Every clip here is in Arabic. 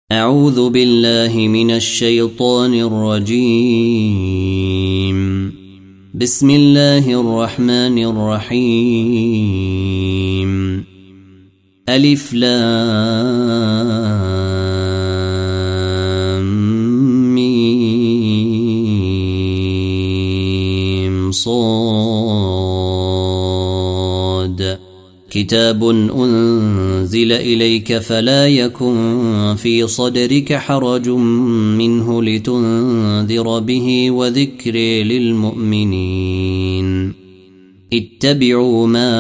أعوذ بالله من الشيطان الرجيم. بسم الله الرحمن الرحيم. ألف لام ميم صاد. كتاب أنزل إليك فلا يكن في صدرك حرج منه لتنذر به وذكر للمؤمنين. اتبعوا ما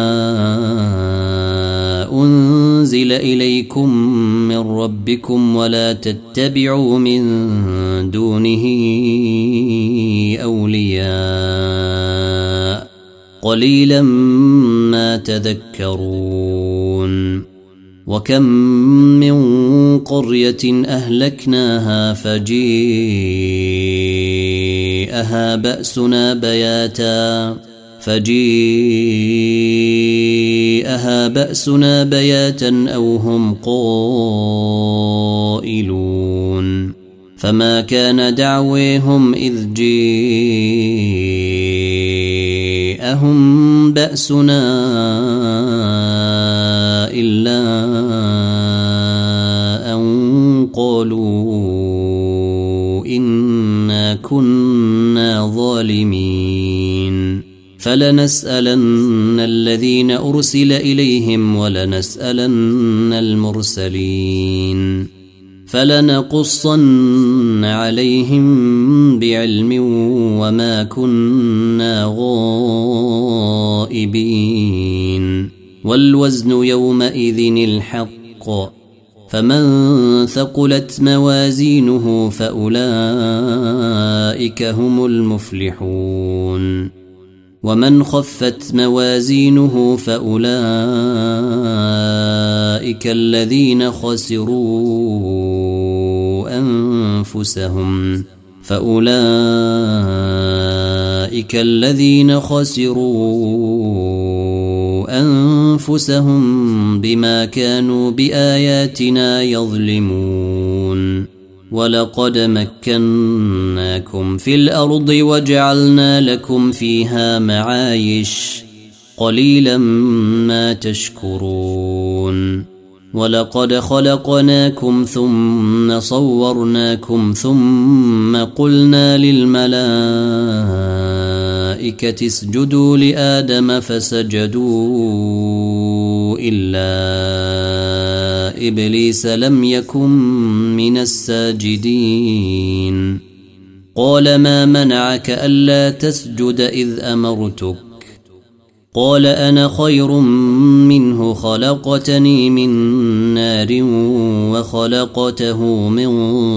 أنزل إليكم من ربكم ولا تتبعوا من دونه أولياء قليلا ما تذكرون. وكم من قرية أهلكناها فجيءها بأسنا بياتا أو هم قائلون. فما كان دعويهم إذ جاءهم بأسنا إلا أن قالوا إنا كنا ظالمين. فلنسألن الذين أرسل إليهم ولنسألن المرسلين. فلنقصن عليهم بعلم وما كنا غائبين. والوزن يومئذ الحق. فمن ثقلت موازينه فأولئك هم المفلحون. ومن خفت موازينه فأولئك الذين خسروا أنفسهم بما كانوا بآياتنا يظلمون. ولقد مكناكم في الأرض وجعلنا لكم فيها معايش قليلا ما تشكرون. ولقد خلقناكم ثم صورناكم ثم قلنا للملائكة اسجدوا لآدم فسجدوا إلا إبليس لم يكن من الساجدين. قال ما منعك ألا تسجد إذ أمرتك؟ قال أنا خير منه خلقتني من نار وخلقته من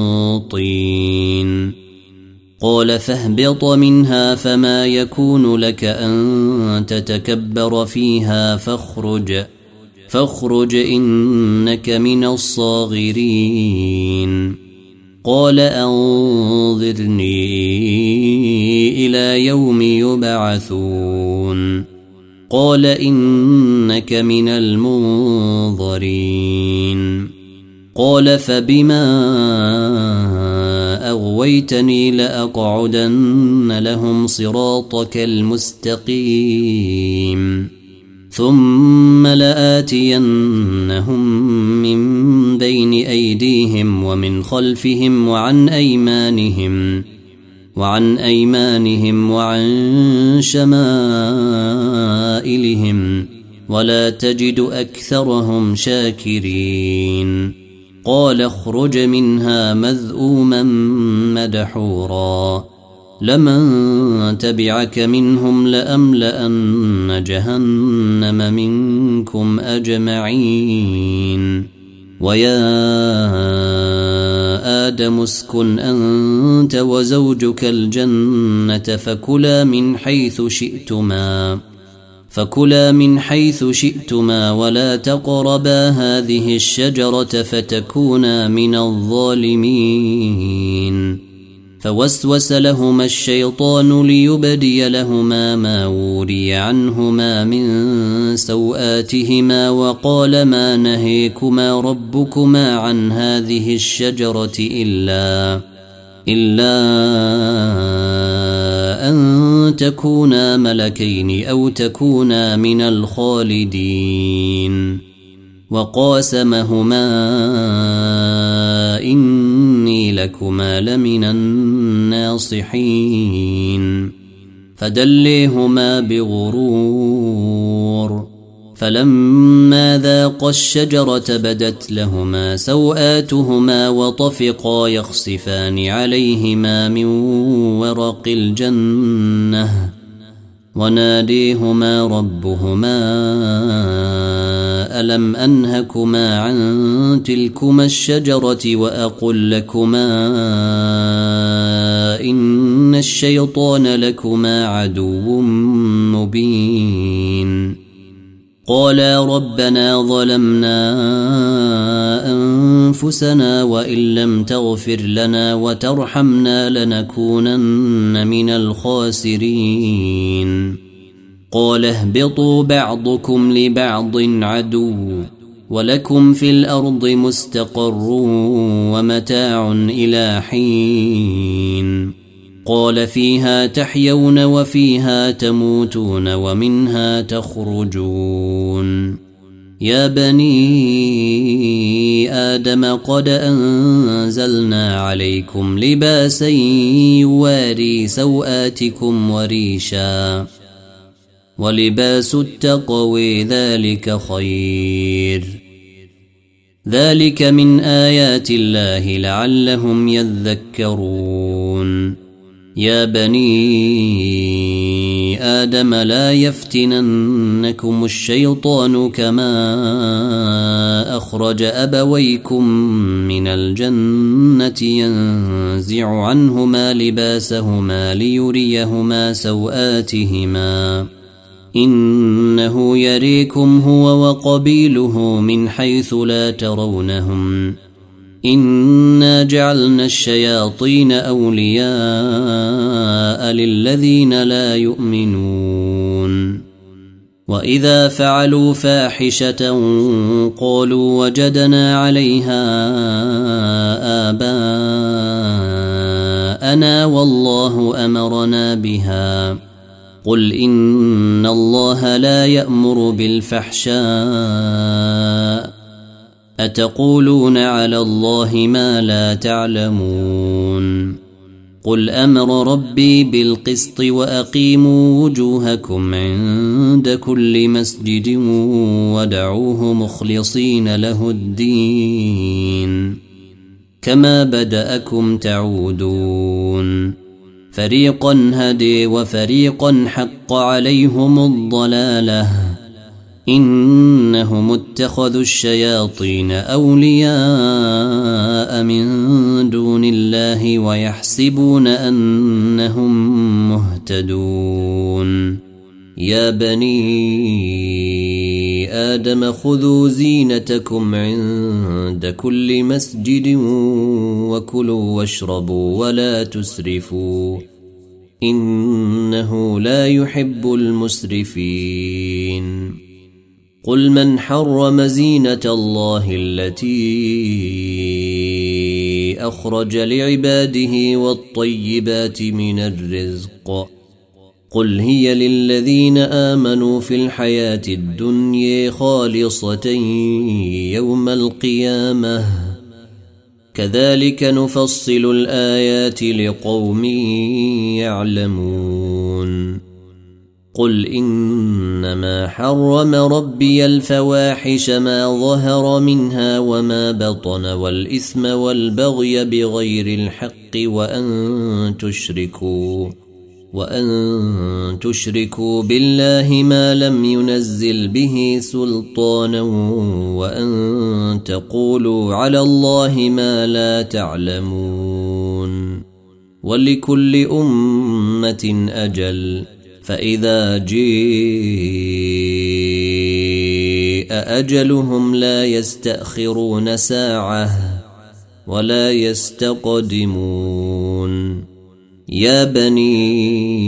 طين. قال فاهبط منها فما يكون لك أن تتكبر فيها فاخرج إنك من الصاغرين. قال أنظرني إلى يوم يبعثون. قال إنك من المنظرين. قال فبما أغويتني لأقعدن لهم صراطك المستقيم ثم لآتينهم من بين أيديهم ومن خلفهم وعن أيمانهم وعن شمائلهم ولا تجد أكثرهم شاكرين. قال اخرج منها مذءوما مدحورا لمن تبعك منهم لأملأن جهنم منكم أجمعين. ويا آدم اسكن أنت وزوجك الجنة فكلا من حيث شئتما ولا تقربا هذه الشجرة فتكونا من الظالمين. فوسوس لهما الشيطان ليبدي لهما ما وري عنهما من سوآتهما وقال ما نهيكما ربكما عن هذه الشجرة إلا أن تكونا ملكين أو تكونا من الخالدين وقاسمهما إني لكما لمن الناصحين فدليهما بغرور فلما ذاقا الشجرة بدت لهما سوآتهما وطفقا يخصفان عليهما من ورق الجنة وناديهما ربهما ألم أنهكما عن تلكما الشجرة وأقل لكما إن الشيطان لكما عدو مبين قالا ربنا ظلمنا أنفسنا وإن لم تغفر لنا وترحمنا لنكونن من الخاسرين قال اهبطوا بعضكم لبعض عدو ولكم في الأرض مستقر ومتاع إلى حين قال فيها تحيون وفيها تموتون ومنها تخرجون يا بني آدم قد أنزلنا عليكم لباسا يواري سوآتكم وريشا ولباس التقوى ذلك خير ذلك من آيات الله لعلهم يذكرون يا بني آدم لا يفتننكم الشيطان كما أخرج أبويكم من الجنة ينزع عنهما لباسهما ليريهما سوآتهما إنه يريكم هو وقبيله من حيث لا ترونهم إنا جعلنا الشياطين أولياء للذين لا يؤمنون وإذا فعلوا فاحشة قالوا وجدنا عليها آباءنا والله أمرنا بها قل إن الله لا يأمر بالفحشاء أتقولون على الله ما لا تعلمون قل أمر ربي بالقسط وأقيموا وجوهكم عند كل مسجد ودعوه مخلصين له الدين كما بدأكم تعودون فريقا هدي وفريقا حق عليهم الضلالة إنهم اتخذوا الشياطين أولياء من دون الله ويحسبون أنهم مهتدون يا بني آدم خذوا زينتكم عند كل مسجد وكلوا واشربوا ولا تسرفوا إنه لا يحب المسرفين قل من حرم زينة الله التي أخرج لعباده والطيبات من الرزق قل هي للذين آمنوا في الحياة الدنيا خالصة يوم القيامة كذلك نفصل الآيات لقوم يعلمون قل إنما حرم ربي الفواحش ما ظهر منها وما بطن والإثم والبغي بغير الحق وأن تشركوا بالله ما لم ينزل به سلطانا وأن تقولوا على الله ما لا تعلمون ولكل أمة أجل فإذا جاء أجلهم لا يستأخرون ساعة ولا يستقدمون يا بني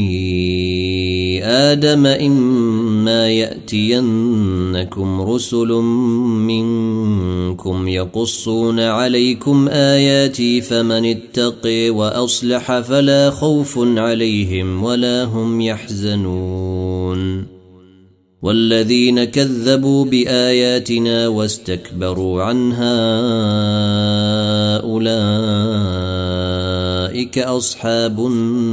آدم إما يأتينكم رسل منكم يقصون عليكم آياتي فمن اتقي وأصلح فلا خوف عليهم ولا هم يحزنون والذين كذبوا بآياتنا واستكبروا عنها أولئك أصحاب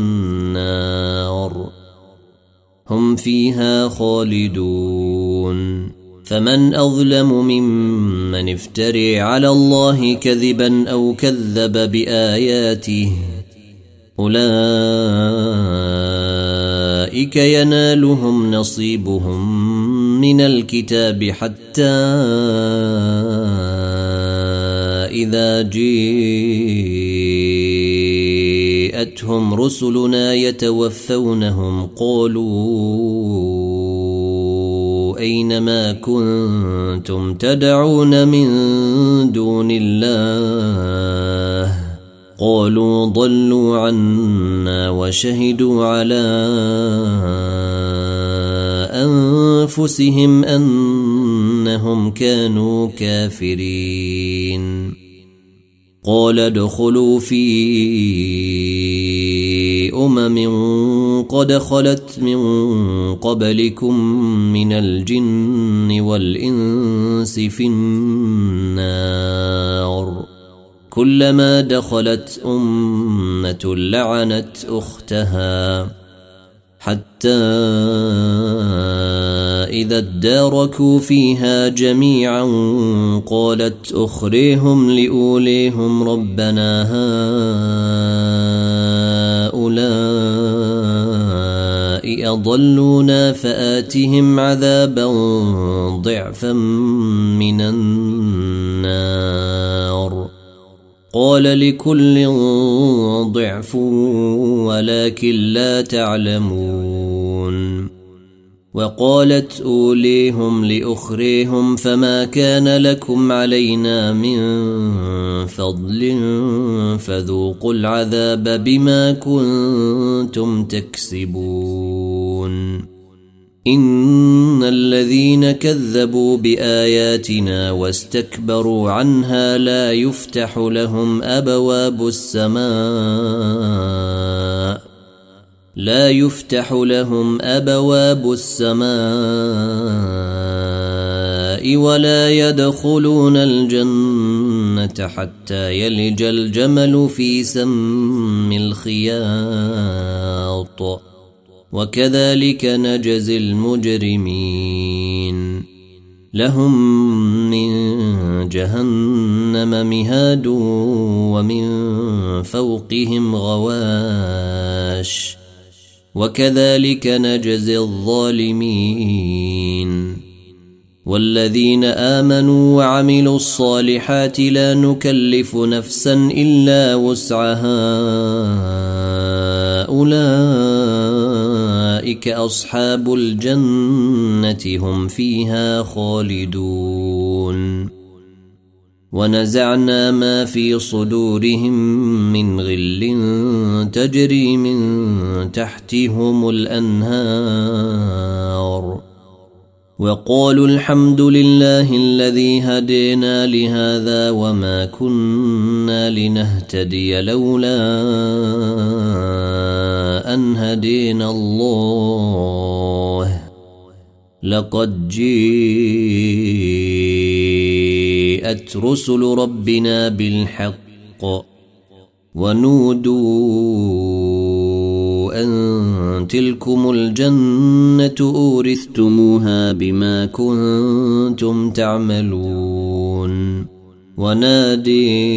النار هم فيها خالدون فمن أظلم ممن افتري على الله كذبا أو كذب بآياته أولئك ينالهم نصيبهم من الكتاب حتى إذا جاءتهم رسلنا يتوفونهم قالوا أين ما كنتم تدعون من دون الله قالوا ضلوا عنا وشهدوا على أنفسهم أنهم كانوا كافرين قال ادخلوا في قد خلت من قبلكم من الجن والإنس في النار كلما دخلت أمة لعنت أختها حتى إذا اداركوا فيها جميعا قالت أخريهم لأوليهم ربنا هؤلاء أضلونا فآتهم عذابا ضعفا من النار قال لكل ضعف ولكن لا تعلمون وقالت أوليهم لأخريهم فما كان لكم علينا من فضل فذوقوا العذاب بما كنتم تكسبون إن الذين كذبوا بآياتنا واستكبروا عنها لا يفتح لهم أبواب السماء ولا يدخلون الجنة حتى يلج الجمل في سم الخياط وكذلك نجزي المجرمين لهم من جهنم مهاد ومن فوقهم غواش وكذلك نجزي الظالمين والذين آمنوا وعملوا الصالحات لا نكلف نفسا إلا وسعها أولئك أصحاب الجنة هم فيها خالدون ونزعنا ما في صدورهم من غل تجري من تحتهم الأنهار وقالوا الحمد لله الذي هدينا لهذا وما كنا لنهتدي لولا أن هدينا الله لقد جاءت رسل ربنا بالحق ونودوا أن تلكم الجنة أورثتموها بما كنتم تعملون ونادي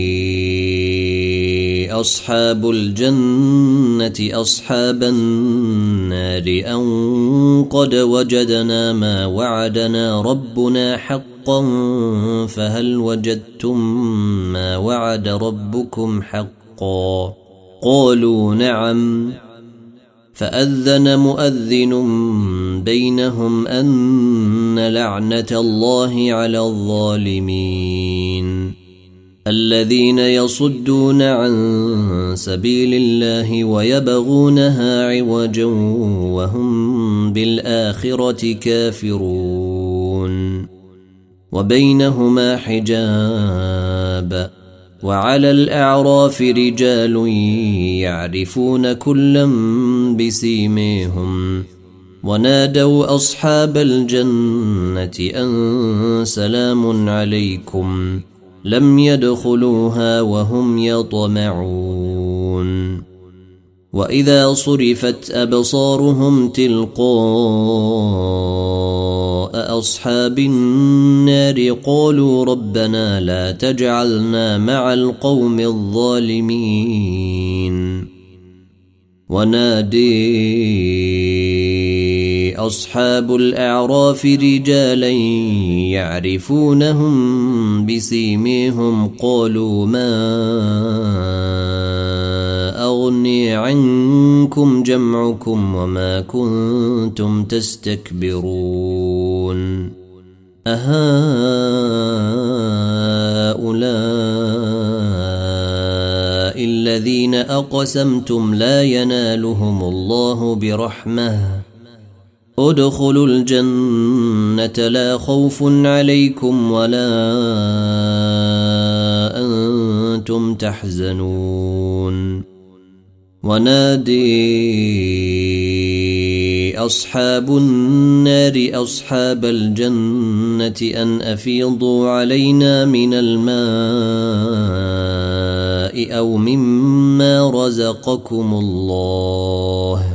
أصحاب الجنة أصحاب النار أن قد وجدنا ما وعدنا ربنا حقا فهل وجدتم ما وعد ربكم حقا قالوا نعم فأذن مؤذن بينهم أن لعنة الله على الظالمين الذين يصدون عن سبيل الله ويبغونها عوجا وهم بالآخرة كافرون وبينهما حجاب وعلى الأعراف رجال يعرفون كلا بسيميهم ونادوا أصحاب الجنة أن سلام عليكم لم يدخلوها وهم يطمعون وإذا صرفت أبصارهم تلقاء أصحاب النار قالوا ربنا لا تجعلنا مع القوم الظالمين ونادي أصحاب الأعراف رجالا يعرفونهم بسيميهم قالوا ما أغني عنكم جمعكم وما كنتم تستكبرون أهؤلاء الذين أقسمتم لا ينالهم الله برحمة ادخلوا الجنة لا خوف عليكم ولا أنتم تحزنون ونادي أصحاب النار أصحاب الجنة أن أفيضوا علينا من الماء أو مما رزقكم الله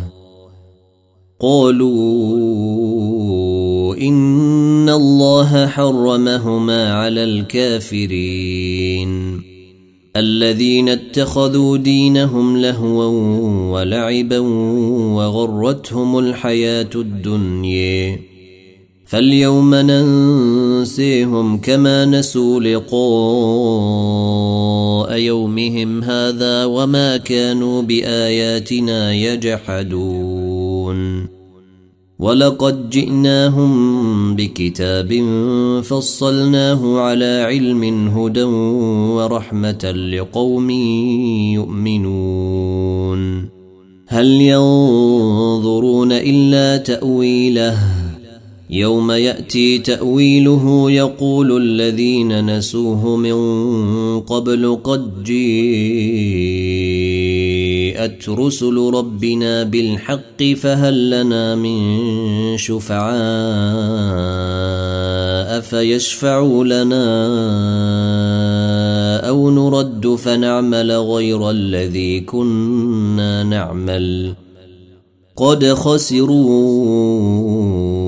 قالوا إن الله حرمهما على الكافرين الذين اتخذوا دينهم لهوا ولعبا وغرتهم الحياة الدنيا فاليوم ننسيهم كما نسوا لقاء يومهم هذا وما كانوا بآياتنا يجحدون ولقد جئناهم بكتاب فصلناه على علم هدى ورحمة لقوم يؤمنون هل ينظرون إلا تأويله يوم يأتي تأويله يقول الذين نسوه من قبل قد جاءت رسل ربنا بالحق فهل لنا من شفعاء فيشفعوا لنا أو نرد فنعمل غير الذي كنا نعمل قد خسروا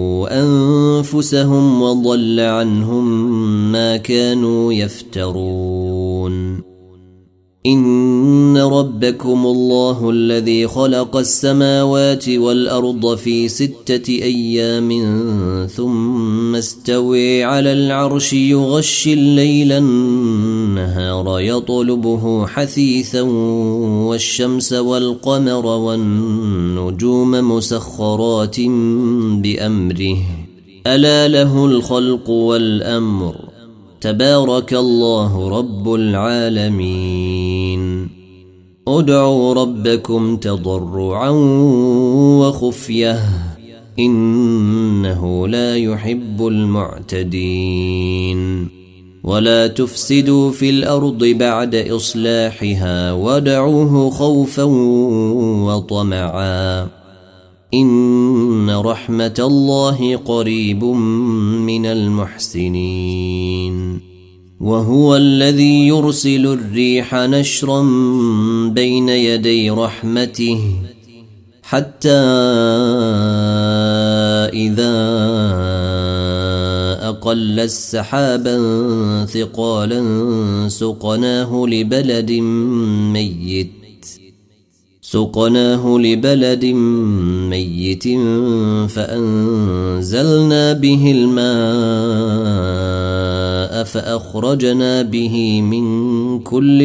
أنفسهم وضل عنهم ما كانوا يفترون إن ربكم الله الذي خلق السماوات والأرض في 6 أيام ثم استوى على العرش يغشي الليل النهار يطلبه حثيثا والشمس والقمر والنجوم مسخرات بأمره ألا له الخلق والأمر تبارك الله رب العالمين ادعوا ربكم تضرعا وخفية إنه لا يحب المعتدين ولا تفسدوا في الأرض بعد إصلاحها وادعوه خوفا وطمعا إن رحمة الله قريب من المحسنين وهو الذي يرسل الريح نشرا بين يدي رحمته حتى إذا أقل السحابا ثقالا سقناه لبلد ميت فأنزلنا به الماء فأخرجنا به من كل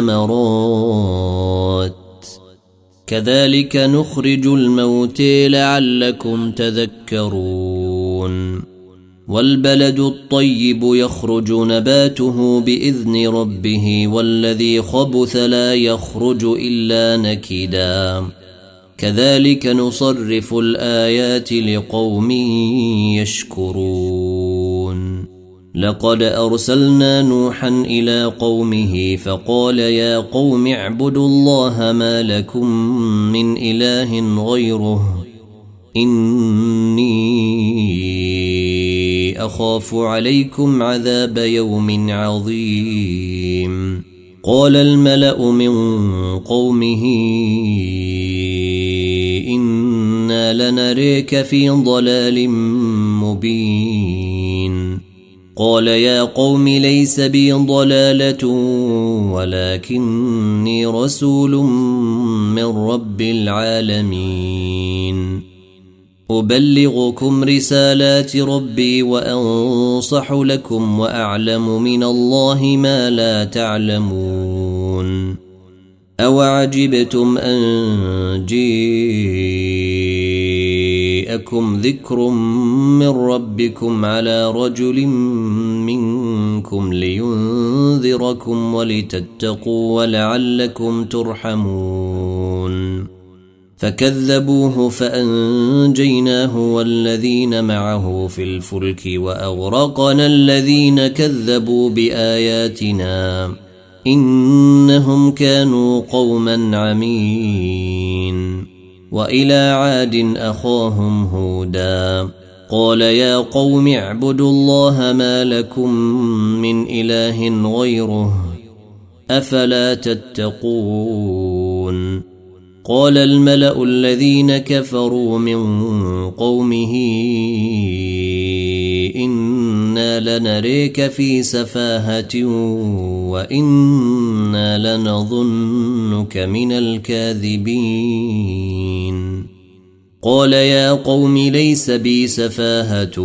الثمرات كذلك نخرج الموتى لعلكم تذكرون والبلد الطيب يخرج نباته بإذن ربه والذي خبث لا يخرج إلا نكدا كذلك نصرف الآيات لقوم يشكرون لقد أرسلنا نوحا إلى قومه فقال يا قوم اعبدوا الله ما لكم من إله غيره إني أخاف عليكم عذاب يوم عظيم قال الملأ من قومه إنا لنريك في ضلال مبين قال يا قوم ليس بي ضلالة ولكني رسول من رب العالمين أبلغكم رسالات ربي وأنصح لكم وأعلم من الله ما لا تعلمون أوعجبتم أن جاءكم ذكر من ربكم على رجل منكم لينذركم ولتتقوا ولعلكم ترحمون فكذبوه فأنجيناه والذين معه في الفلك وأغرقنا الذين كذبوا بآياتنا إنهم كانوا قوما عمين وإلى عاد أخاهم هودا قال يا قوم اعبدوا الله ما لكم من إله غيره أفلا تتقون قال الملأ الذين كفروا من قومه إنا لنريك في سفاهة وإنا لنظنك من الكاذبين قال يا قوم ليس بي سفاهة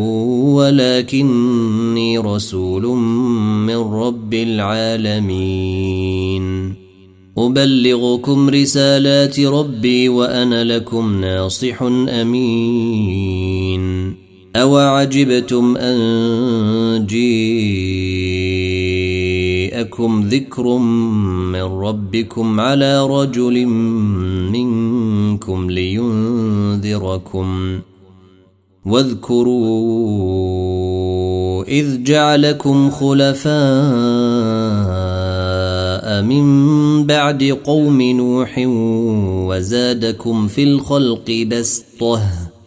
ولكني رسول من رب العالمين أبلغكم رسالات ربي وأنا لكم ناصح أمين أوعجبتم أن جاءكم ذكر من ربكم على رجل منكم لينذركم واذكروا إذ جعلكم خلفاء من بعد قوم نوح وزادكم في الخلق بسطة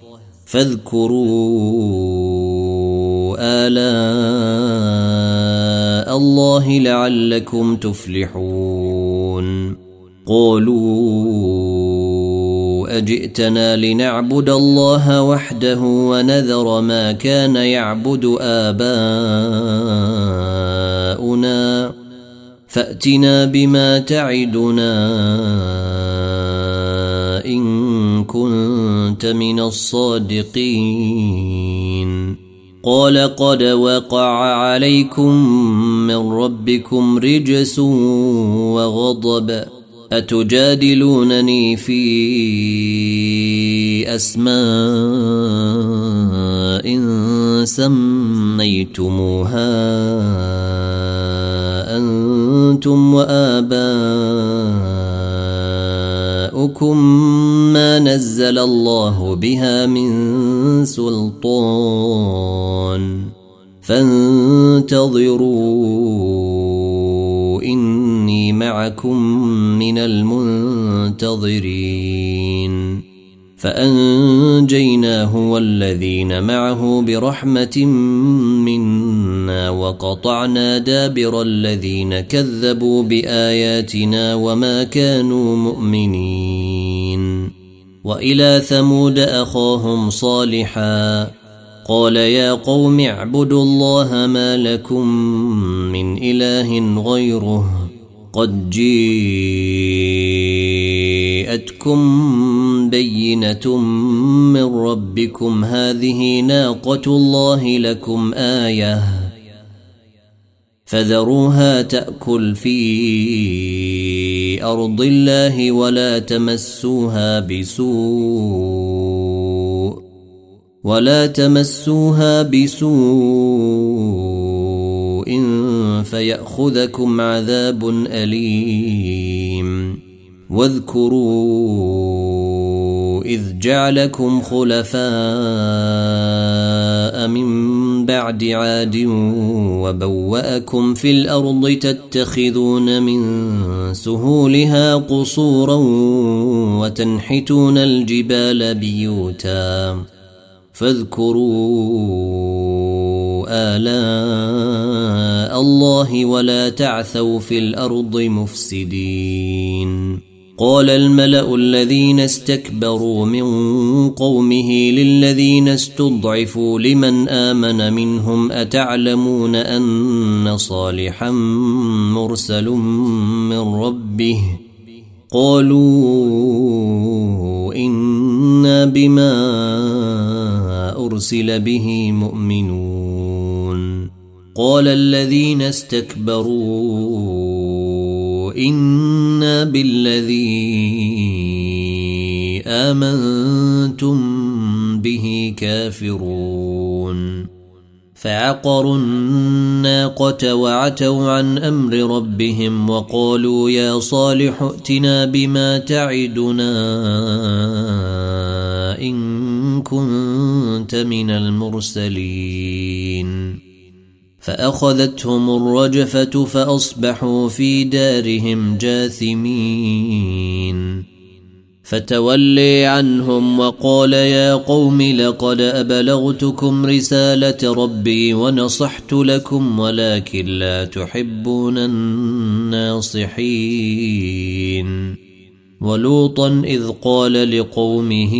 فاذكروا آلاء الله لعلكم تفلحون قالوا أجئتنا لنعبد الله وحده ونذر ما كان يعبد آباؤنا فأتنا بما تعدنا إن كنت من الصادقين قال قد وقع عليكم من ربكم رجس وغضب أتجادلونني في أسماء سميتموها أنتم وآباؤكم ما نزل الله بها من سلطان فانتظروا إني معكم من المنتظرين فأنجيناه والذين معه برحمة منا وقطعنا دابر الذين كذبوا بآياتنا وما كانوا مؤمنين وإلى ثمود أخاهم صالحا قال يا قوم اعبدوا الله ما لكم من إله غيره قد جاءتكم بينة من ربكم هذه ناقة الله لكم آية فذروها تأكل في أرض الله ولا تمسوها بسوء ولا تمسوها بسوء فيأخذكم عذاب أليم واذكروا إذ جعلكم خلفاء من بعد عاد وبوأكم في الأرض تتخذون من سهولها قصورا وتنحتون الجبال بيوتا فاذكروا آلاء الله ولا تعثوا في الأرض مفسدين. قال الملأ الذين استكبروا من قومه للذين استضعفوا لمن آمن منهم أتعلمون أن صالحا مرسل من ربه قالوا إنا بما أرسل به مؤمنون. قال الذين استكبروا إنا بالذي آمنتم به كافرون فعقروا الناقة وعتوا عن أمر ربهم وقالوا يا صالح ائتنا بما تعدنا إن كنت من المرسلين. فأخذتهم الرجفة فأصبحوا في دارهم جاثمين. فتولي عنهم وقال يا قوم لقد أبلغتكم رسالة ربي ونصحت لكم ولكن لا تحبون الناصحين. ولوطا إذ قال لقومه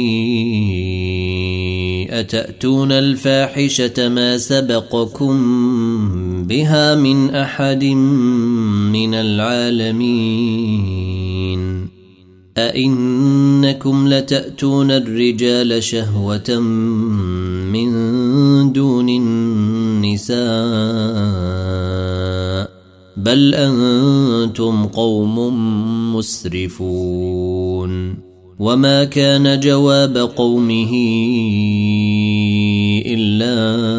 أتأتون الفاحشة ما سبقكم بها من أحد من العالمين أئنكم لتأتون الرجال شهوة من دون النساء بل أنتم قوم مسرفون. وما كان جواب قومه إلا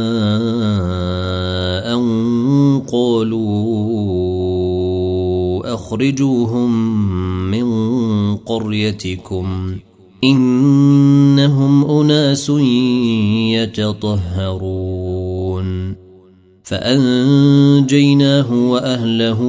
أن قالوا أخرجوهم من قريتكم إنهم أناس يتطهرون. فأنجيناه وأهله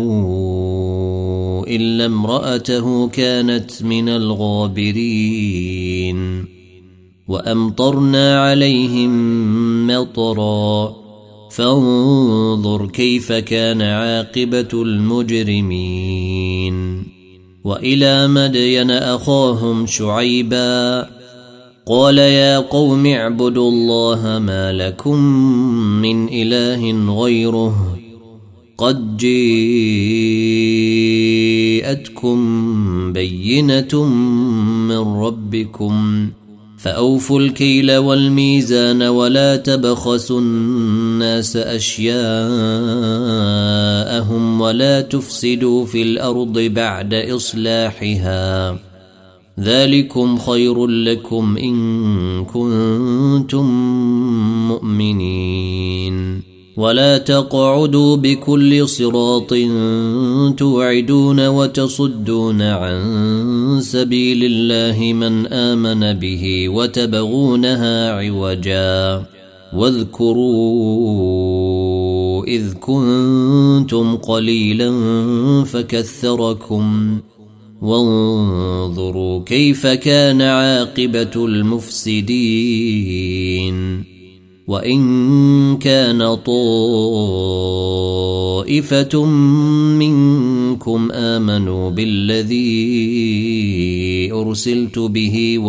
إلا امرأته كانت من الغابرين. وأمطرنا عليهم مطرا فانظر كيف كان عاقبة المجرمين. وإلى مدين أخاهم شعيبا قال يا قوم اعبدوا الله ما لكم من إله غيره قد جاءتكم بينة من ربكم فأوفوا الكيل والميزان ولا تبخسوا الناس أشياءهم ولا تفسدوا في الأرض بعد إصلاحها ذلكم خير لكم إن كنتم مؤمنين. ولا تقعدوا بكل صراط توعدون وتصدون عن سبيل الله من آمن به وتبغونها عوجا واذكروا إذ كنتم قليلا فكثركم وانظروا كيف كان عاقبة المفسدين. وإن كان طائفة منكم آمنوا بالذي أرسلت به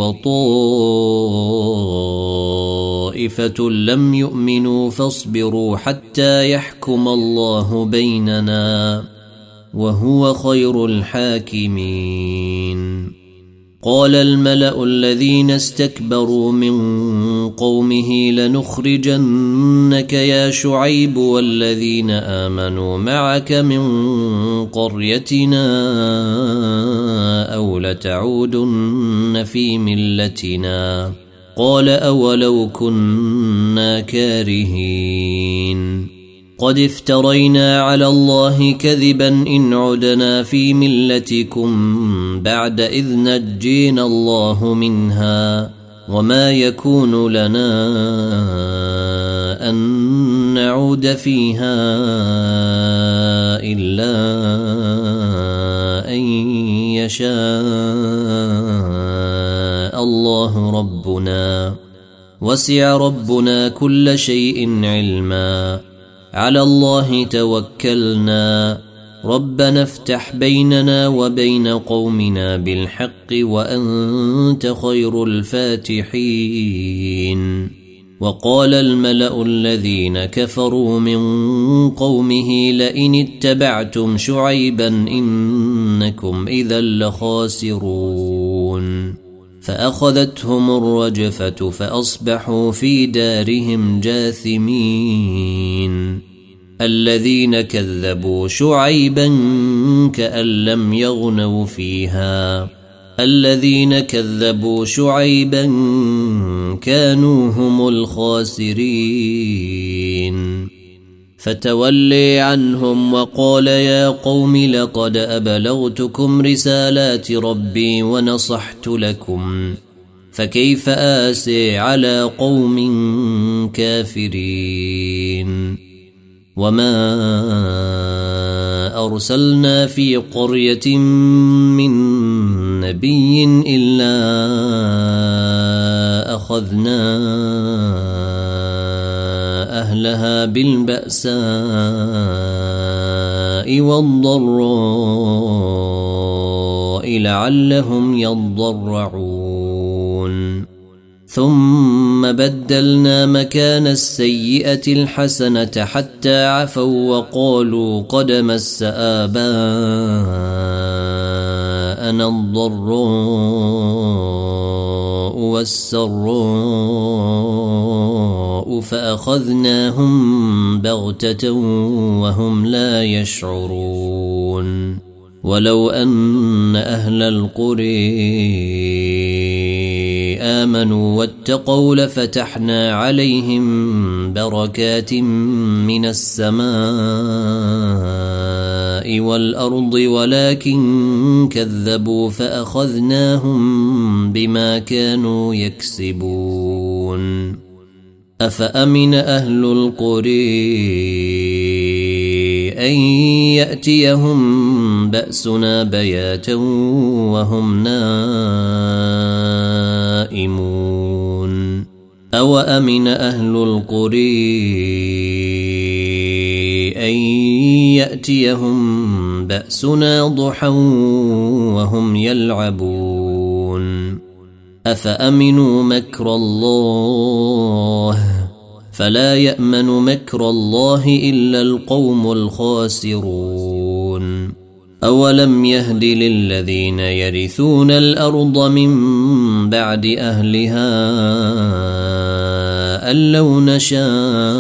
وطائفة لم يؤمنوا فاصبروا حتى يحكم الله بيننا وهو خير الحاكمين. قال الملأ الذين استكبروا من قومه لنخرجنك يا شعيب والذين آمنوا معك من قريتنا أو لتعودن في ملتنا قال أولو كنا كارهين قد افترينا على الله كذبا إن عدنا في ملتكم بعد إذ نجينا الله منها وما يكون لنا أن نعود فيها إلا أن يشاء الله ربنا وسع ربنا كل شيء علما على الله توكلنا ربنا افتح بيننا وبين قومنا بالحق وأنت خير الفاتحين وقال الملأ الذين كفروا من قومه لئن اتبعتم شعيبا إنكم إذا لخاسرون فأخذتهم الرجفة فأصبحوا في دارهم جاثمين الذين كذبوا شعيبا كأن لم يغنوا فيها الذين كذبوا شعيبا كانوا هم الخاسرين فتولي عنهم وقال يا قوم لقد أبلغتكم رسالات ربي ونصحت لكم فكيف آسي على قوم كافرين وما أرسلنا في قرية من نبي إلا أخذنا أهلها بالبأساء والضراء لعلهم يضرعون ثم بدلنا مكان السيئة الحسنة حتى عفوا وقالوا قد مس آباءنا الضراء والسراء فأخذناهم بغتة وهم لا يشعرون ولو أن أهل القرى آمنوا واتقوا لفتحنا عليهم بركات من السماء والأرض ولكن كذبوا فأخذناهم بما كانوا يكسبون أفأمن أهل القرى أن يأتيهم بأسنا بياتا وهم نائمون أوأمن أهل القرى أن يأتيهم بأسنا ضحى وهم يلعبون أفأمنوا مكر الله فلا يأمن مكر الله إلا القوم الخاسرون أولم يهد للذين يرثون الأرض من بعد أهلها أن لو نشاء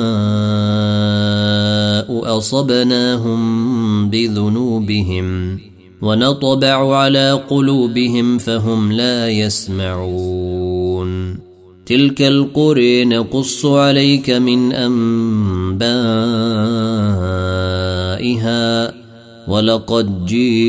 أصبناهم بذنوبهم ونطبع على قلوبهم فهم لا يسمعون تلك القرى نقص عليك من أنبائها ولقد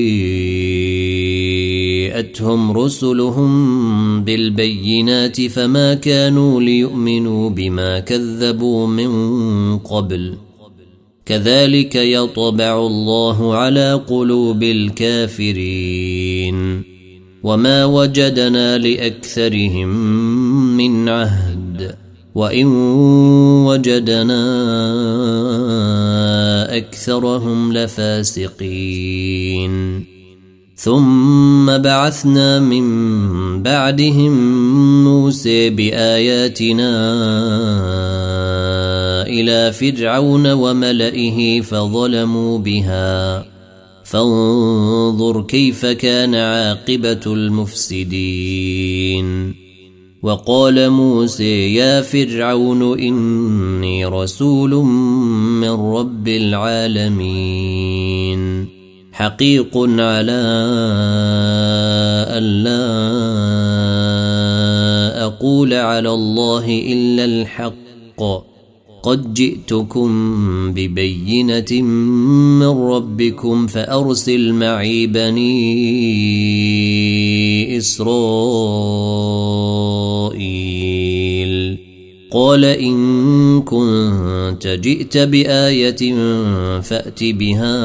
جاءتهم رسلهم بالبينات فما كانوا ليؤمنوا بما كذبوا من قبل كذلك يطبع الله على قلوب الكافرين وما وجدنا لأكثرهم من عهد وإن وجدنا أكثرهم لفاسقين ثم بعثنا من بعدهم موسى بآياتنا إلى فرعون وملئه فظلموا بها فانظر كيف كان عاقبة المفسدين وقال موسى يا فرعون إني رسول من رب العالمين حقيق على ألا أقول على الله إلا الحق قد جئتكم ببينة من ربكم فأرسل معي بني إسرائيل قال إن كنت جئت بآية فأت بها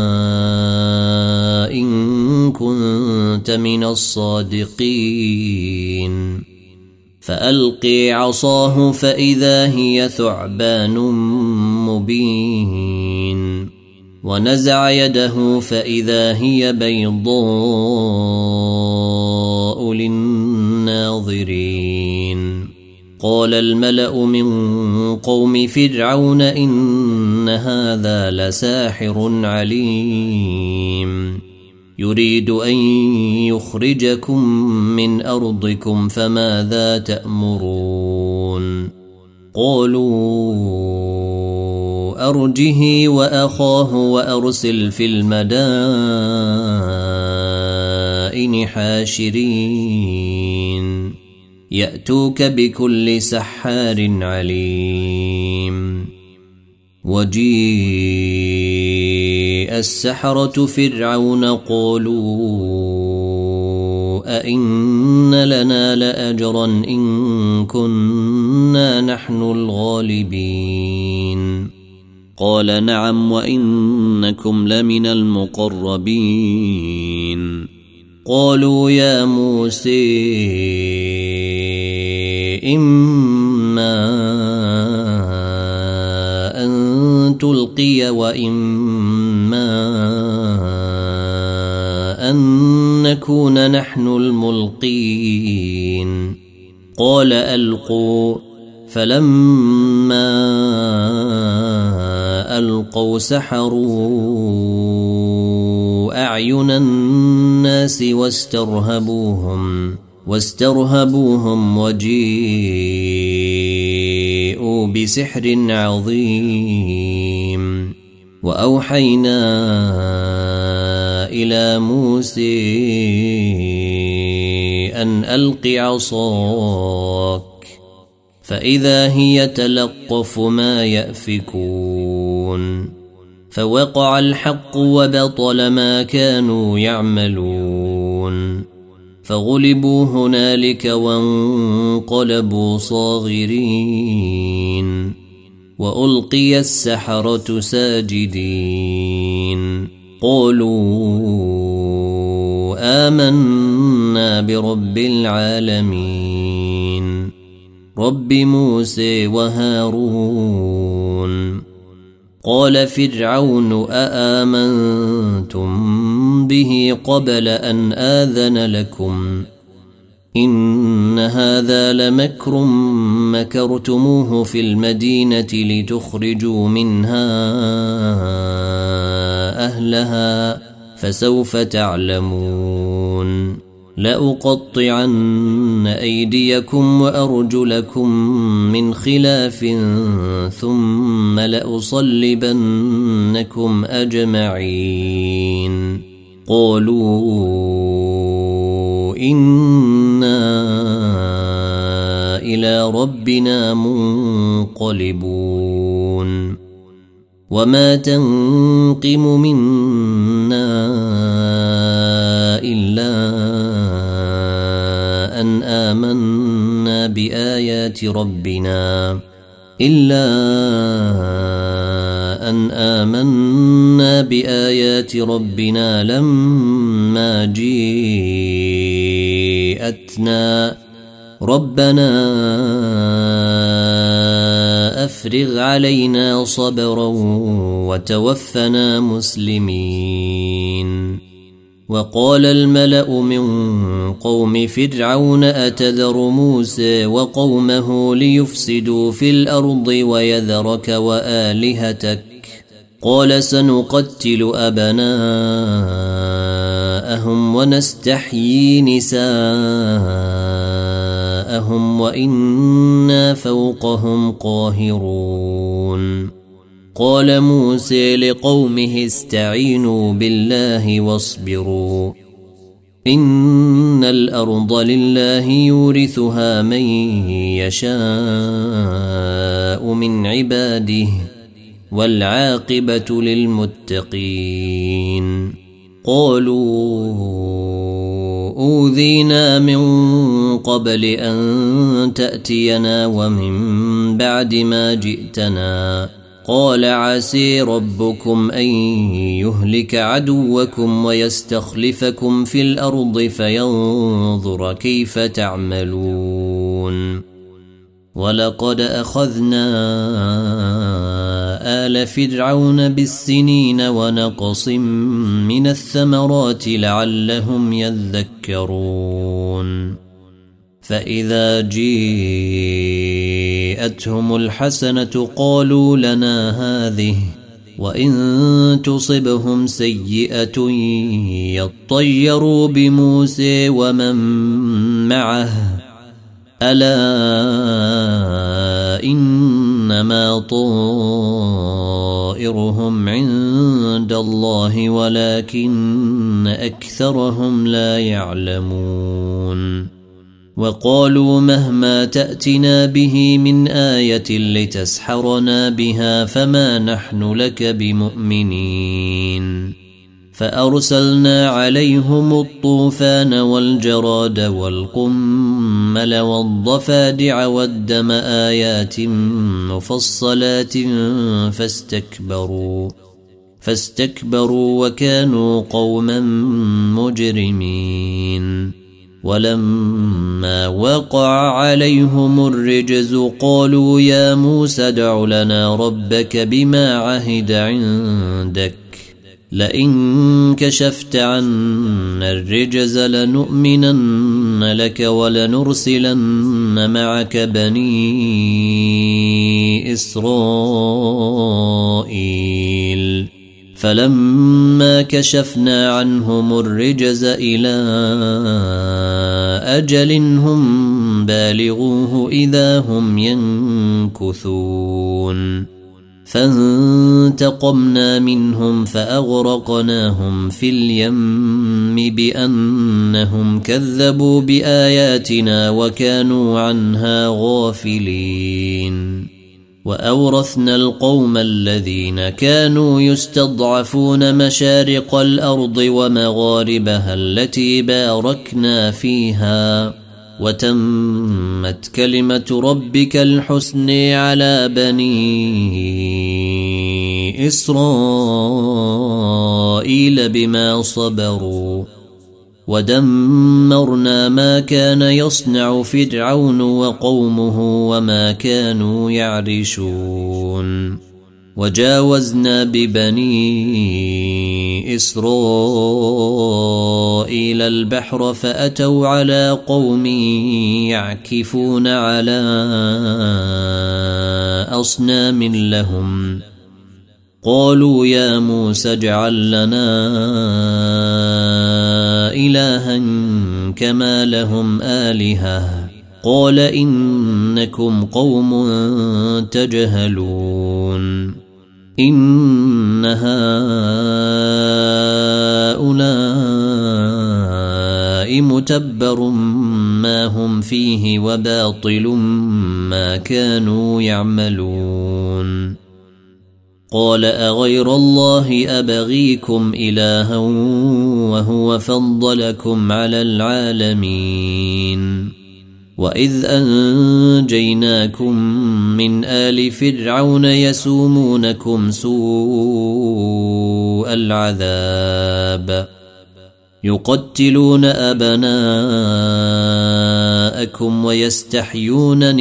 إن كنت من الصادقين فألقي عصاه فإذا هي ثعبان مبين ونزع يده فإذا هي بيضاء للناظرين قال الملأ من قوم فرعون إن هذا لساحر عليم يريد أن يخرجكم من أرضكم فماذا تأمرون قالوا أرجه وأخاه وأرسل في المدائن حاشرين يأتوك بكل سحار عليم وجيء السحرة فرعون قالوا أئن لنا لأجرا إن كنا نحن الغالبين قال نعم وإنكم لمن المقربين قالوا يا موسى إما أن تلقي وإما أن نكون نحن الملقين قال ألقوا فلما ألقوا سحروا أعين الناس واسترهبوهم وجيءوا بسحر عظيم وأوحينا إلى موسى أن ألق عصاك فإذا هي تلقف ما يأفكون فوقع الحق وبطل ما كانوا يعملون فغلبوا هنالك وانقلبوا صاغرين وألقي السحرة ساجدين قالوا آمنا برب العالمين رب موسى وهارون قال فرعون أآمنتم به قبل أن آذن لكم إن هذا لمكر مكرتموه في المدينة لتخرجوا منها أهلها فسوف تعلمون لأقطعن أيديكم وأرجلكم من خلاف ثم لأصلبنكم أجمعين قالوا إنا إلى ربنا منقلبون وما تنقم منا إلا أن آمنا بآيات ربنا لما جاءتنا ربنا أفرغ علينا صبرا وتوفنا مسلمين وقال الملأ من قوم فرعون أتذر موسى وقومه ليفسدوا في الأرض ويذرك وآلهتك قال سنقتل أبناءهم ونستحيي نساءهم وإنا فوقهم قاهرون قال موسى لقومه استعينوا بالله واصبروا إن الأرض لله يورثها من يشاء من عباده والعاقبة للمتقين. قالوا أوذينا من قبل أن تأتينا ومن بعد ما جئتنا. قال عسى ربكم أن يهلك عدوكم ويستخلفكم في الأرض فينظر كيف تعملون. ولقد أخذنا آل فرعون بالسنين ونقص من الثمرات لعلهم يذكرون. فإذا جاءتهم الحسنة قالوا لنا هذه وإن تصبهم سيئة يطيروا بموسى ومن معه ألا إنما طائرهم عند الله ولكن أكثرهم لا يعلمون. وقالوا مهما تأتنا به من آية لتسحرنا بها فما نحن لك بمؤمنين. فأرسلنا عليهم الطوفان والجراد والقمل والضفادع والدم آيات مفصلات فاستكبروا وكانوا قوما مجرمين. ولما وقع عليهم الرجز قالوا يا موسى ادع لنا ربك بما عهد عندك لئن كشفت عنا الرجز لنؤمنن لك ولنرسلن معك بني إسرائيل. فلما كشفنا عنهم الرجز إلى أجل هم بالغوه إذا هم ينكثون. فانتقمنا منهم فأغرقناهم في اليم بأنهم كذبوا بآياتنا وكانوا عنها غافلين. وأورثنا القوم الذين كانوا يستضعفون مشارق الأرض ومغاربها التي باركنا فيها وتمت كلمة ربك الحسن على بني إسرائيل بما صبروا ودمرنا ما كان يصنع فرعون وقومه وما كانوا يعرشون. وجاوزنا ببني إسرائيل البحر فأتوا على قوم يعكفون على أصنام لهم. قالوا يا موسى اجعل لنا إلها كما لهم آلهة. قال إنكم قوم تجهلون. إن هؤلاء متبر ما هم فيه وباطل ما كانوا يعملون. قال أغير الله أبغيكم إلها وهو فضلكم على العالمين. وإذ أنجيناكم من آل فرعون يسومونكم سوء العذاب يقتلون أبناءكم ويستحيون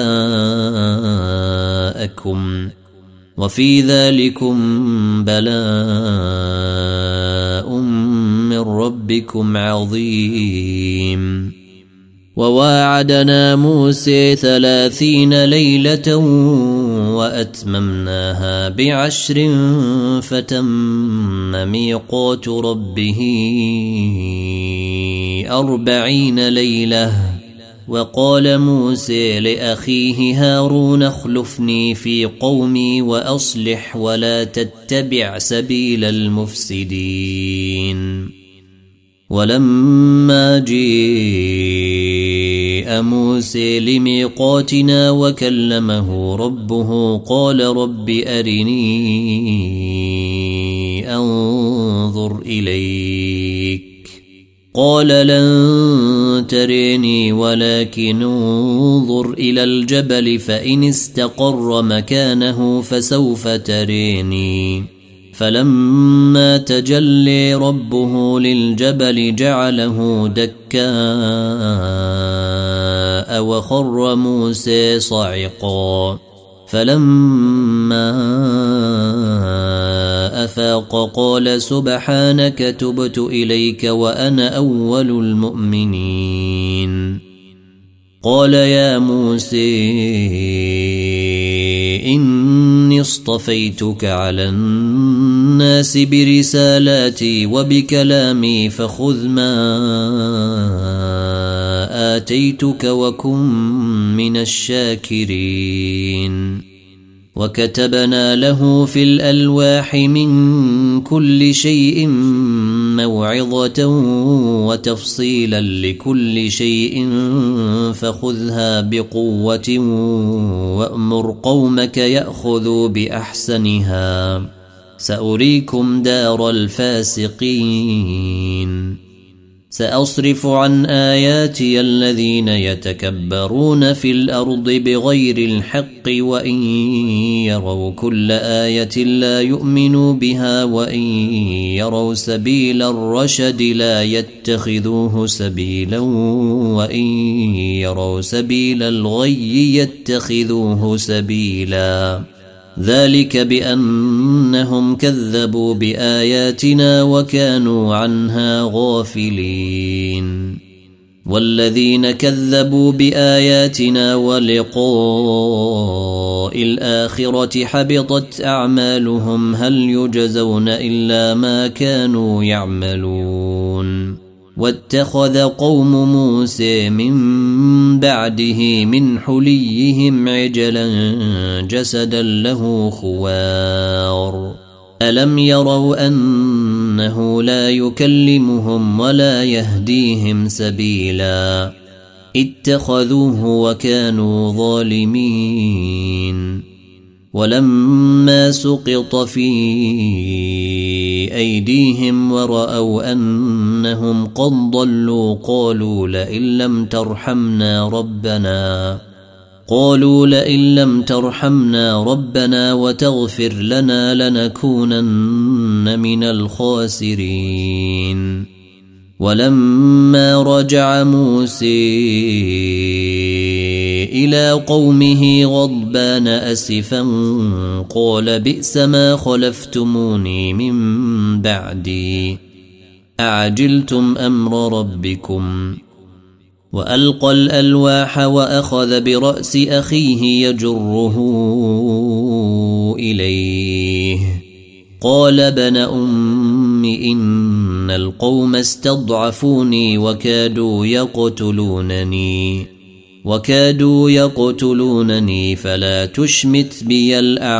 نساءكم وفي ذلكم بلاء من ربكم عظيم. وواعدنا موسى 30 ليلة وأتممناها ب10 فتم ميقات ربه 40 ليلة. وقال موسى لأخيه هارون اخلفني في قومي وأصلح ولا تتبع سبيل المفسدين. ولما جيء موسى لميقاتنا وكلمه ربه قال رب أرني أنظر إليك قال لن تريني ولكن انظر إلى الجبل فإن استقر مكانه فسوف تريني فلما تجلي ربه للجبل جعله دكاء وخر موسى صعقا فلما أفاق قال سبحانك تبت إليك وأنا أول المؤمنين قال يا موسى إني اصطفيتك على الناس برسالاتي وبكلامي فخذ ما آتيتك وكن من الشاكرين وكتبنا له في الألواح من كل شيء موعظة وتفصيلا لكل شيء فخذها بقوة وأمر قومك يأخذوا بأحسنها سأريكم دار الفاسقين سأصرف عن آياتي الذين يتكبرون في الأرض بغير الحق وإن يروا كل آية لا يؤمنوا بها وإن يروا سبيل الرشد لا يتخذوه سبيلا وإن يروا سبيل الغي يتخذوه سبيلا ذلك بأنهم كذبوا بآياتنا وكانوا عنها غافلين والذين كذبوا بآياتنا ولقاء الآخرة حبطت أعمالهم هل يجزون إلا ما كانوا يعملون واتخذ قوم موسى من بعده من حليهم عجلا جسدا له خوار ألم يروا أنه لا يكلمهم ولا يهديهم سبيلا اتخذوه وكانوا ظالمين ولما سقط في أيديهم ورأوا أنهم قد ضلوا قالوا لئن لم ترحمنا ربنا وتغفر لنا لنكونن من الخاسرين ولما رجع موسى إلى قومه غضبان أسفا قال بئس ما خلفتموني من بعدي أعجلتم أمر ربكم وألقى الألواح وأخذ برأس أخيه يجره إليه قال ابن أم إن القوم استضعفوني وكادوا يقتلونني فلا تشمت بي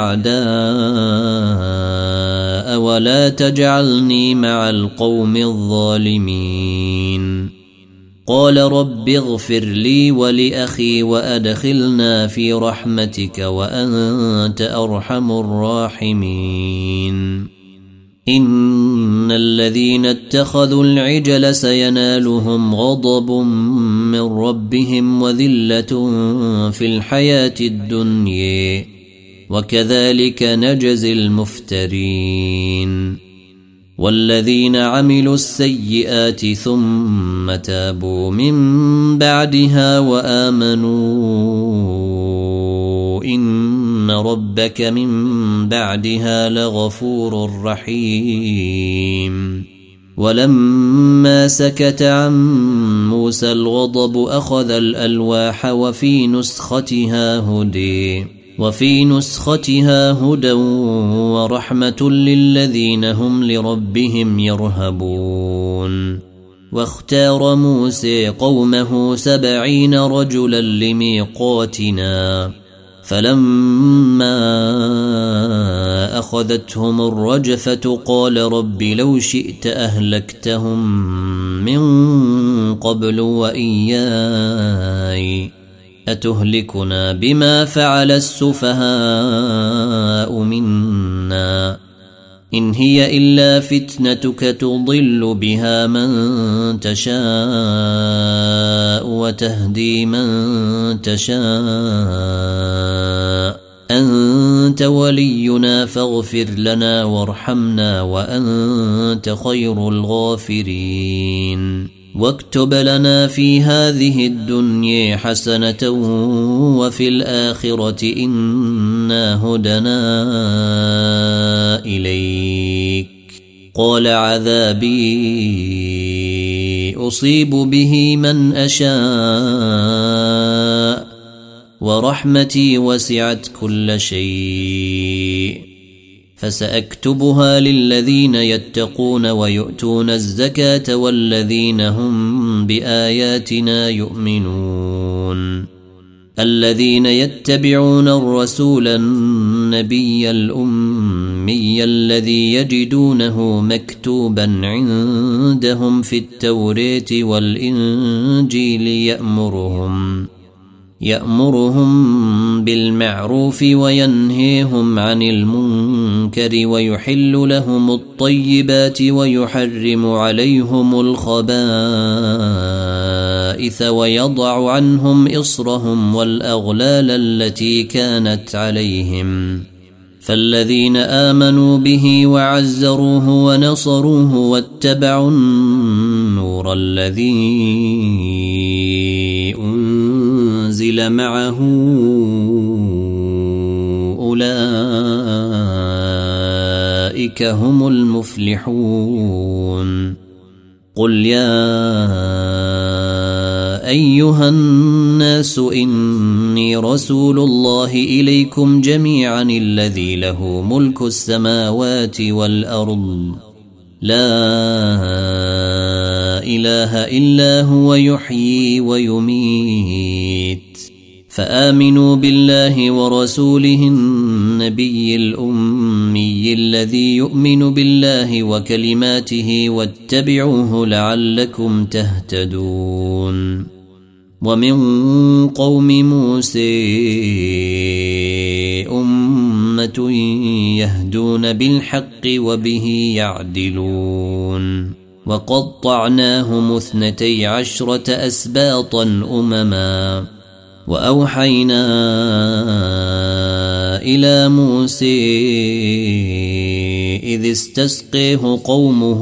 الأعداء ولا تجعلني مع القوم الظالمين قال رب اغفر لي ولأخي وأدخلنا في رحمتك وأنت أرحم الراحمين إن الذين اتخذوا العجل سينالهم غضب من ربهم وذلة في الحياة الدنيا وكذلك نجزي المفترين والذين عملوا السيئات ثم تابوا من بعدها وآمنوا إن ربك من بعدها لغفور رحيم ولما سكت عن موسى الغضب أخذ الألواح وفي نسختها هدى ورحمة للذين هم لربهم يرهبون واختار موسى قومه 70 رجلا لميقاتنا فلما أخذتهم الرجفة قال رب لو شئت أهلكتهم من قبل وإياي أتهلكنا بما فعل السفهاء منا إن هي إلا فتنتك تضل بها من تشاء وتهدي من تشاء أنت ولينا فاغفر لنا وارحمنا وأنت خير الغافرين واكتب لنا في هذه الدنيا حسنة وفي الآخرة إنا هدنا إليك قال عذابي أصيب به من أشاء ورحمتي وسعت كل شيء فسأكتبها للذين يتقون ويؤتون الزكاة والذين هم بآياتنا يؤمنون الذين يتبعون الرسول النبي الأمي الذي يجدونه مكتوبا عندهم في التوراة والإنجيل يأمرهم بالمعروف وينهيهم عن المنكر ويحل لهم الطيبات ويحرم عليهم الخبائث ويضع عنهم إصرهم والأغلال التي كانت عليهم فالذين آمنوا به وعزروه ونصروه واتبعوا النور الذي أنزل معه أولئك هم المفلحون قل يا أيها الناس إني رسول الله إليكم جميعا الذي له ملك السماوات والأرض لا إله إلا هو يحيي ويميت فآمنوا بالله ورسوله النبي الأمي الذي يؤمن بالله وكلماته واتبعوه لعلكم تهتدون ومن قوم موسى أمة يهدون بالحق وبه يعدلون وقطعناهم 12 أسباطا أمما وأوحينا إلى موسى إذ استسقيه قومه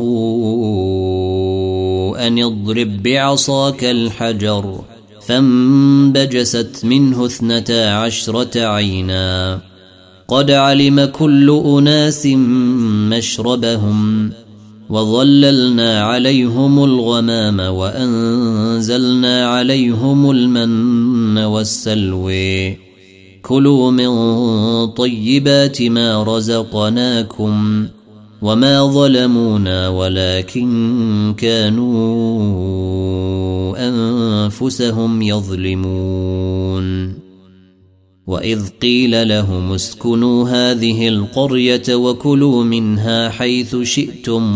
أن اضرب بعصاك الحجر فانبجست منه 12 عينا قد علم كل أناس مشربهم وظللنا عليهم الغمام وأنزلنا عليهم المن والسلوى كلوا من طيبات ما رزقناكم وما ظلمونا ولكن كانوا أنفسهم يظلمون وإذ قيل لهم اسكنوا هذه القرية وكلوا منها حيث شئتم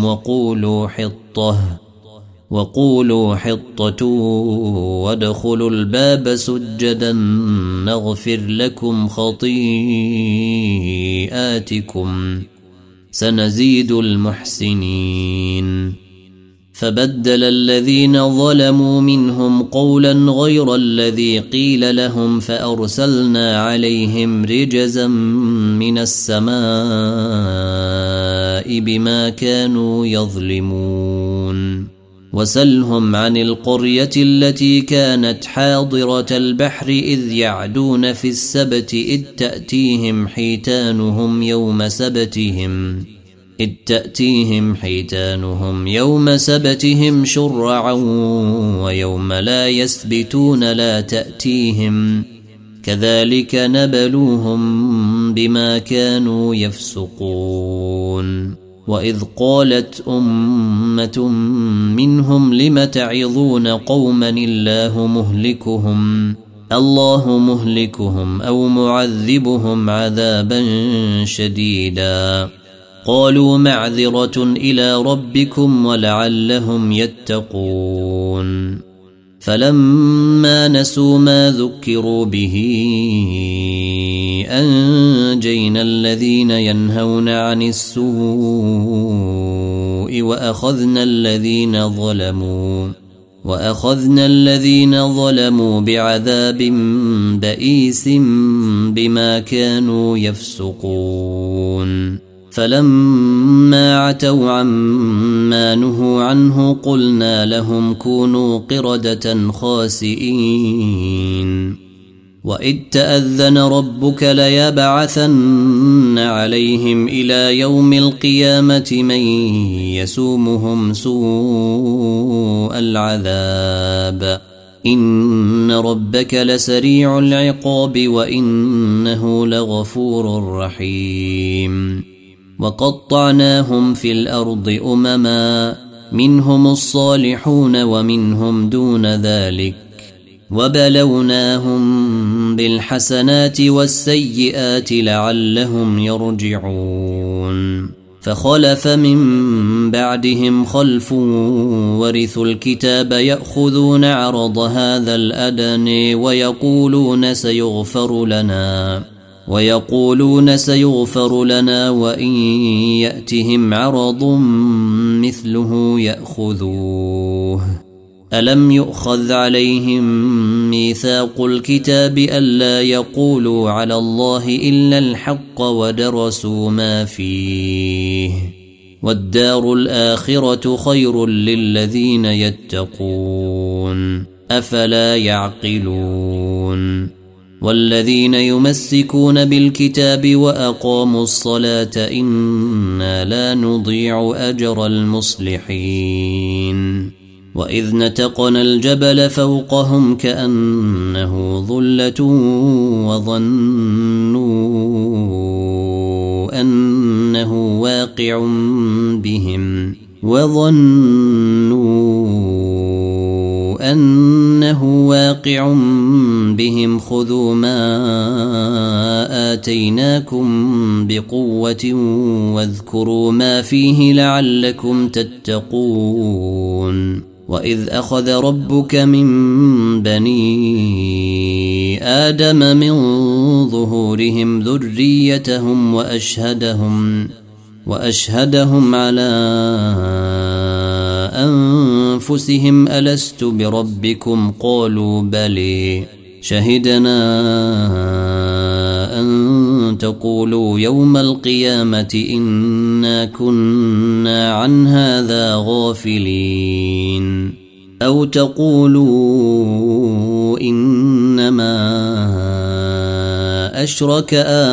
وقولوا حطة وادخلوا الباب سجدا نغفر لكم خطيئاتكم سنزيد المحسنين فبدل الذين ظلموا منهم قولا غير الذي قيل لهم فأرسلنا عليهم رجزا من السماء بما كانوا يظلمون وسلهم عن القرية التي كانت حاضرة البحر إذ يعدون في السبت إذ تأتيهم حيتانهم يوم سبتهم شرعا ويوم لا يسبتون لا تأتيهم كذلك نبلوهم بما كانوا يفسقون وإذ قالت أمة منهم لم تعظون قوما الله مهلكهم الله مهلكهم أو معذبهم عذابا شديدا. قالوا معذرة إلى ربكم ولعلهم يتقون. فلما نسوا ما ذكروا به أنجينا الذين ينهون عن السوء وأخذنا الذين ظلموا بعذاب بئيس بما كانوا يفسقون. فلما عتوا عما نهوا عنه قلنا لهم كونوا قردة خاسئين. وإذ تأذن ربك ليبعثن عليهم إلى يوم القيامة من يسومهم سوء العذاب إن ربك لسريع العقاب وإنه لغفور رحيم. وقطعناهم في الأرض أمما منهم الصالحون ومنهم دون ذلك وبلوناهم بالحسنات والسيئات لعلهم يرجعون. فخلف من بعدهم خلف ورثوا الكتاب يأخذون عرض هذا الأدنى ويقولون سيغفر لنا وإن يأتهم عرض مثله يأخذوه. ألم يؤخذ عليهم ميثاق الكتاب ألا يقولوا على الله إلا الحق ودرسوا ما فيه والدار الآخرة خير للذين يتقون أفلا يعقلون. والذين يمسكون بالكتاب وأقاموا الصلاة إنا لا نضيع أجر المصلحين. وإذ نتقنا الجبل فوقهم كأنه ظلة وظنوا أنه واقع بهم خذوا ما آتيناكم بقوة واذكروا ما فيه لعلكم تتقون. وإذ أخذ ربك من بني آدم من ظهورهم ذريتهم وأشهدهم على أنفسهم ألست بربكم قالوا بلى شهدنا أن تقولوا يوم القيامة إنا كنا عن هذا غافلين أو تقولوا إنما أشرك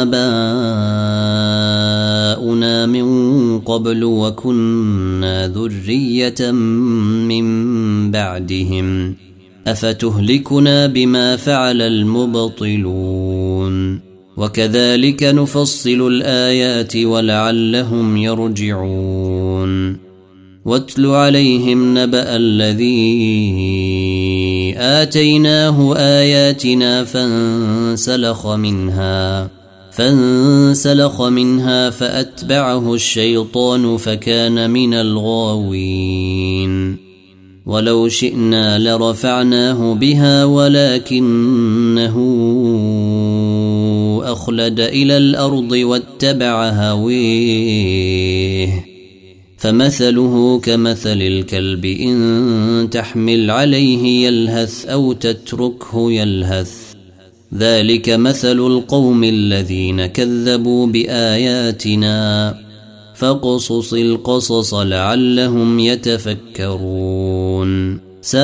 آباؤنا من قبل وكنا ذرية من بعدهم أفتهلكنا بما فعل المبطلون. وكذلك نفصل الآيات ولعلهم يرجعون. واتل عليهم نبأ الذي آتيناه آياتنا فانسلخ منها فأتبعه الشيطان فكان من الغاوين. ولو شئنا لرفعناه بها ولكنه أخلد إلى الأرض واتبع هويه فمثله كمثل الكلب إن تحمل عليه يلهث أو تتركه يلهث ذلك مثل القوم الذين كذبوا بآياتنا فاقصص القصص لعلهم يتفكرون.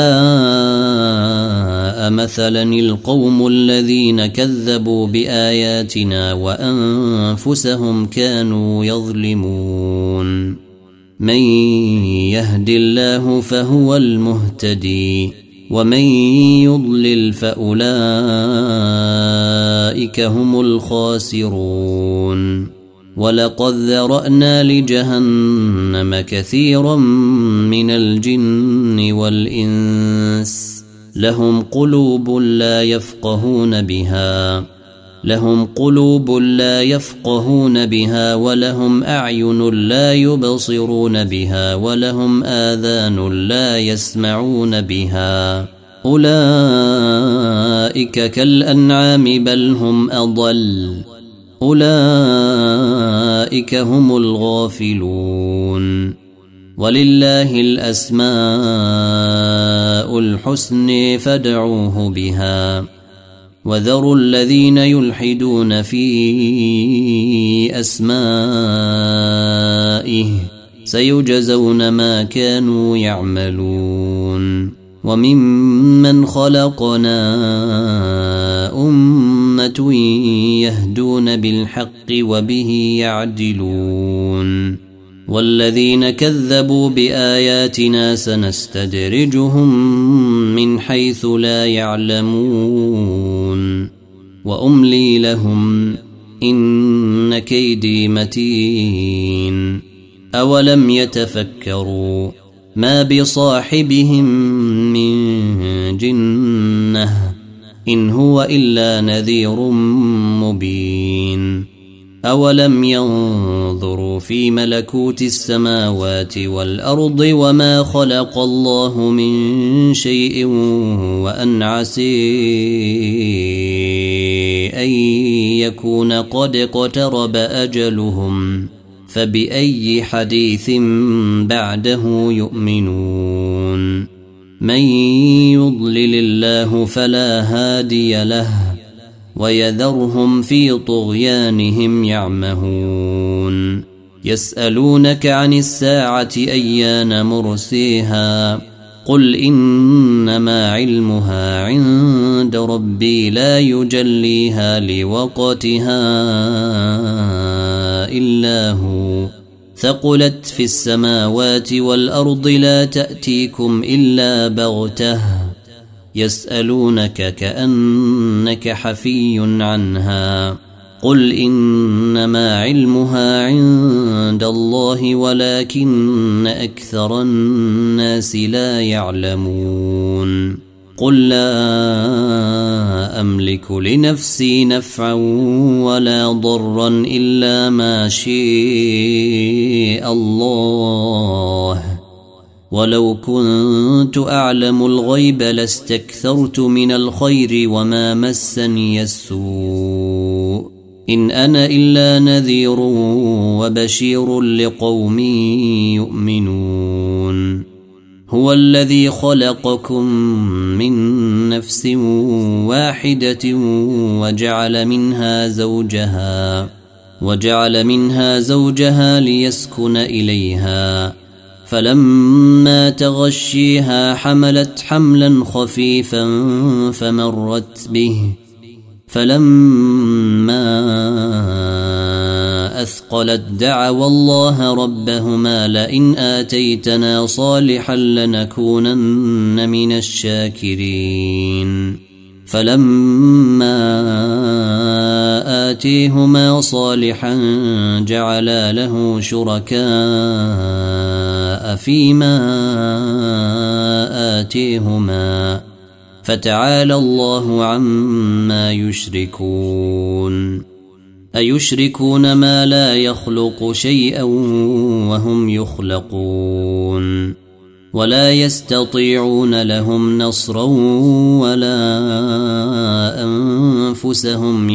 ساء مثلا القوم الذين كذبوا بآياتنا وأنفسهم كانوا يظلمون. من يهد الله فهو المهتدي ومن يضلل فأولئك هم الخاسرون. ولقد ذرأنا لجهنم كثيرا من الجن والإنس لهم قلوب لا يفقهون بها ولهم أعين لا يبصرون بها ولهم آذان لا يسمعون بها أولئك كالأنعام بل هم أضل أولئك هم الغافلون ولله الأسماء الحسن فادعوه بها وذروا الذين يلحدون في أسمائه سيجزون ما كانوا يعملون وممن خلقنا أمة يهدون بالحق وبه يعدلون والذين كذبوا بآياتنا سنستدرجهم من حيث لا يعلمون وأملي لهم إن كيدي متين أولم يتفكروا ما بصاحبهم من جنة إن هو إلا نذير مبين أولم ينظروا في ملكوت السماوات والأرض وما خلق الله من شيء وأن عسى أن يكون قد اقترب أجلهم فبأي حديث بعده يؤمنون من يضلل الله فلا هادي له ويذرهم في طغيانهم يعمهون يسألونك عن الساعة أيان مرسيها قل إنما علمها عند ربي لا يجليها لوقتها إلا هو ثقلت في السماوات والأرض لا تأتيكم إلا بغته يسألونك كأنك حفي عنها قل إنما علمها عند الله ولكن أكثر الناس لا يعلمون قل لا أملك لنفسي نفعا ولا ضرا إلا ما شاء الله ولو كنت أعلم الغيب لاستكثرت من الخير وما مسني السوء إن أنا إلا نذير وبشير لقوم يؤمنون هو الذي خلقكم من نفس واحدة وجعل منها زوجها ليسكن إليها فلما تغشيها حملت حملا خفيفا فمرت به فلما أثقلت دعوا الله ربهما لئن آتيتنا صالحا لنكونن من الشاكرين فلما آتيهما صالحا جعلا له شركاء فيما آتيهما فتعالى الله عما يشركون أيشركون ما لا يخلق شيئا وهم يخلقون ولا يستطيعون لهم نصرا ولا أنفسهم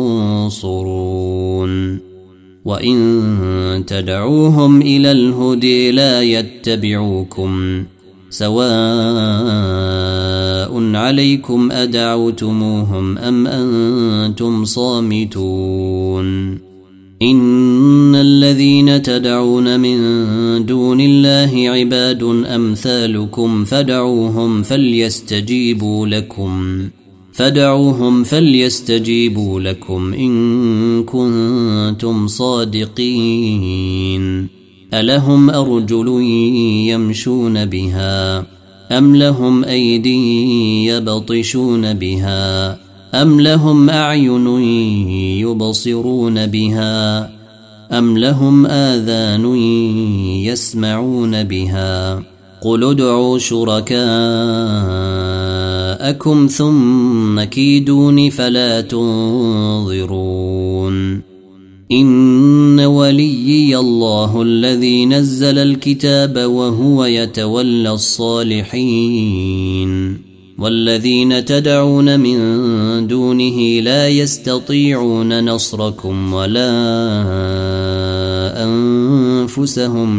ينصرون وإن تدعوهم إلى الهدى لا يتبعوكم سواء عليكم أدعوتموهم أم أنتم صامتون إن الذين تدعون من دون الله عباد أمثالكم فدعوهم فليستجيبوا لكم إن كنتم صادقين ألهم أرجل يمشون بها أم لهم أيدي يبطشون بها أم لهم أعين يبصرون بها أم لهم آذان يسمعون بها قل ادعوا جاءكم ثم كيدون فلا تنظرون إن وليي الله الذي نزل الكتاب وهو يتولى الصالحين والذين تدعون من دونه لا يستطيعون نصركم ولا أنفسهم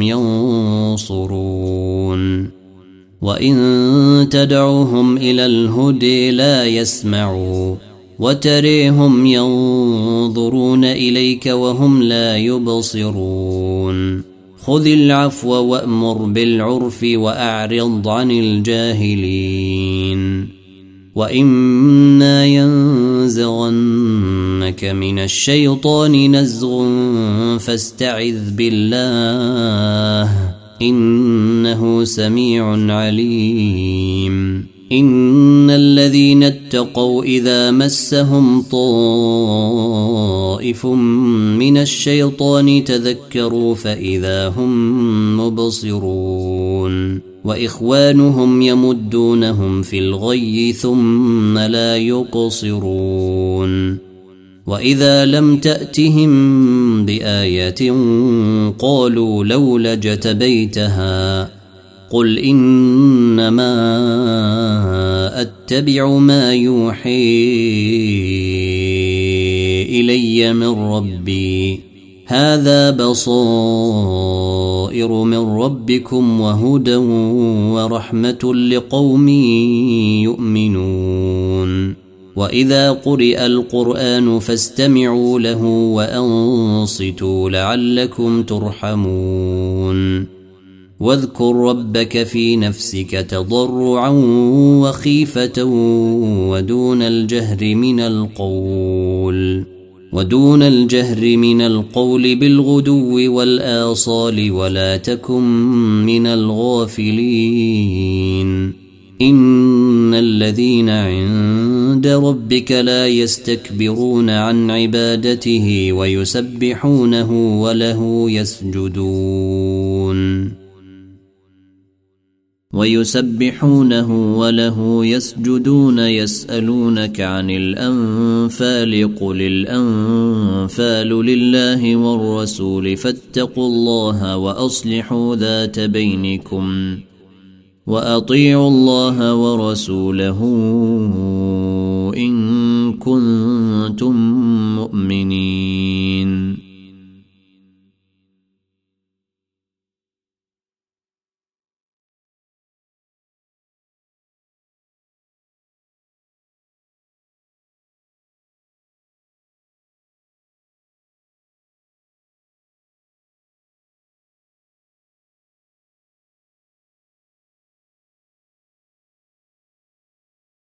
ينصرون وإن تدعوهم إلى الهدى لا يسمعوا وتريهم ينظرون إليك وهم لا يبصرون خذ العفو وأمر بالعرف وأعرض عن الجاهلين وإما ينزغنك من الشيطان نزغ فاستعذ بالله إنه سميع عليم إن الذين اتقوا إذا مسهم طائف من الشيطان تذكروا فإذا هم مبصرون وإخوانهم يمدونهم في الغي ثم لا يقصرون وإذا لم تأتهم بآية قالوا لولا اجتبيتها قل إنما أتبع ما يوحي إلي من ربي هذا بصائر من ربكم وهدى ورحمة لقوم يؤمنون وإذا قرئ القرآن فاستمعوا له وأنصتوا لعلكم ترحمون واذكر ربك في نفسك تضرعا وخيفة ودون الجهر من القول بالغدو والآصال ولا تكن من الغافلين إن الذين عند ربك لا يستكبرون عن عبادته ويسبحونه وله يسجدون يسألونك عن الأنفال قل الأنفال لله والرسول فاتقوا الله وأصلحوا ذات بينكم وأطيعوا الله ورسوله إن كنتم مؤمنين